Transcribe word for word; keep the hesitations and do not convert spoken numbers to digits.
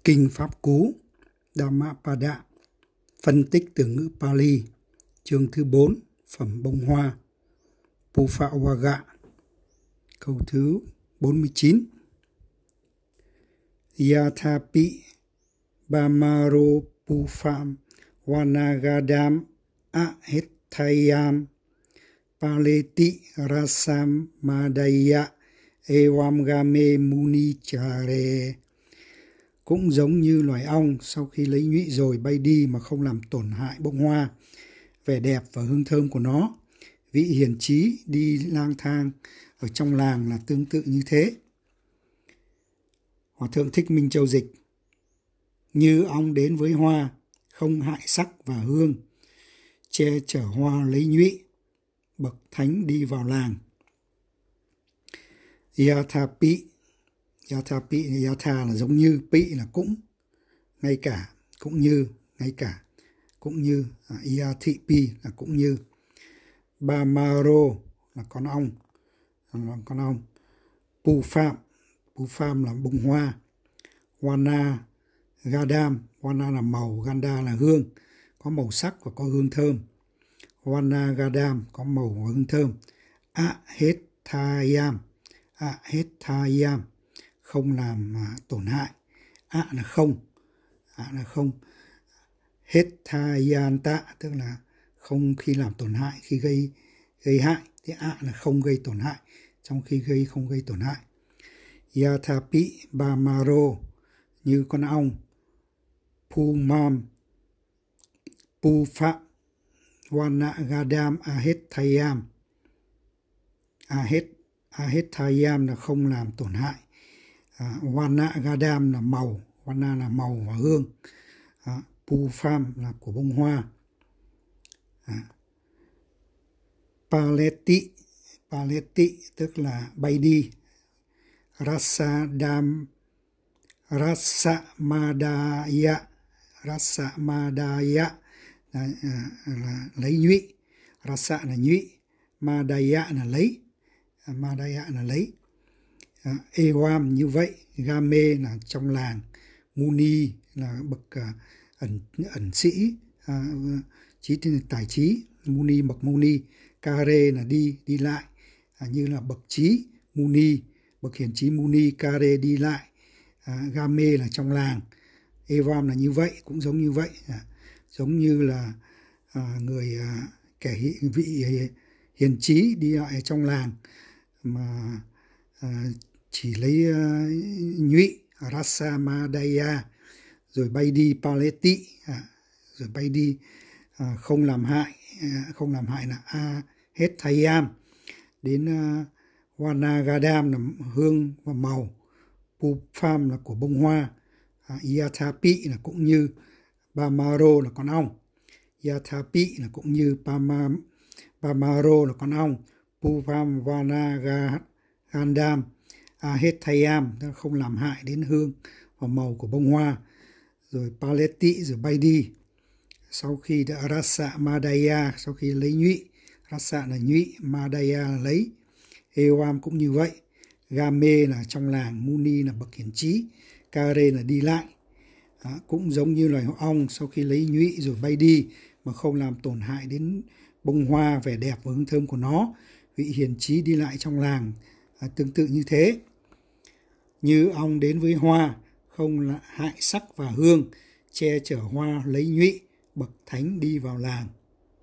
Kinh Pháp Cú Dhammapada, phân tích từ ngữ Pali, chương thứ bốn, phẩm bông hoa, Pupavaga, câu thứ bốn mươi chín. Yathapi Bamaro Pufam Vanagadam Ahethayam Paleti Rasam Madaya Evam Game Munichare. Cũng giống như loài ong sau khi lấy nhụy rồi bay đi mà không làm tổn hại bông hoa, vẻ đẹp và hương thơm của nó, vị hiền trí đi lang thang ở trong làng là tương tự như thế. Hòa thượng Thích Minh Châu dịch: như ong đến với hoa, không hại sắc và hương, che chở hoa lấy nhụy, bậc thánh đi vào làng. Yathapi, Yathapi, Yatha là giống như, Pi là cũng, ngay cả, cũng như, ngay cả, cũng như, à, Yathipi là cũng như. Bamaro là con ong, là con ong. Pufam, Pufam là bông hoa. Vana Gadam, Vana là màu, Ganda là hương, có màu sắc và có hương thơm. Vana Gadam có màu và hương thơm. Ahethayam, Ahethayam không làm tổn hại. A là không, A là không. Hethayanta tức là không khi làm tổn hại, khi gây gây hại. Thì A là không gây tổn hại, trong khi gây không gây tổn hại. Yathapi Bamaro như con ong. Pumam Pufa Vanagadam Ahethayam, Ahet Ahethayam là không làm tổn hại. À, Vanagadam là màu, Vana là màu và hương. À, Pufam là của bông hoa. À, Paleti, Paleti tức là bay đi. Rasadam, Rasamadaya, Rasamadaya là, à, là lấy nhụy. Rasa là nhụy, Madaya là lấy, à, Madaya là lấy. À, Evam như vậy. Game là trong làng. Muni là bậc à, ẩn ẩn sĩ, à, trí tài trí. Muni bậc Muni. Kare là đi đi lại, à, như là bậc trí Muni, bậc hiền trí Muni. Kare đi lại. À, Game là trong làng. Evam là như vậy, cũng giống như vậy, à, giống như là à, người à, kẻ vị hiền trí đi lại trong làng mà à, chỉ lấy uh, nhụy. Rasamadaya rồi bay đi. Paleti à, rồi bay đi, à, không làm hại, à, không làm hại là Ahethayam. Đến uh, Vanagadam là hương và màu. Pufam là của bông hoa. à, Yathapi là cũng như. Bamaro là con ong. Yathapi là cũng như. Pama, Bamaro là con ong. Pufam Vanagadam Ahethayam không làm hại đến hương và màu của bông hoa. Rồi Paleti rồi bay đi. Sau khi đã Rasa Madaya, sau khi lấy nhụy. Rasa là nhụy, Madaya là lấy. Evam cũng như vậy. Game là trong làng. Muni là bậc hiển trí. Kare là đi lại. À, cũng giống như loài ong sau khi lấy nhụy rồi bay đi mà không làm tổn hại đến bông hoa, vẻ đẹp và hương thơm của nó, vị hiền trí đi lại trong làng. À, tương tự như thế. Như ong đến với hoa, không hại sắc và hương, che chở hoa lấy nhụy, bậc thánh đi vào làng.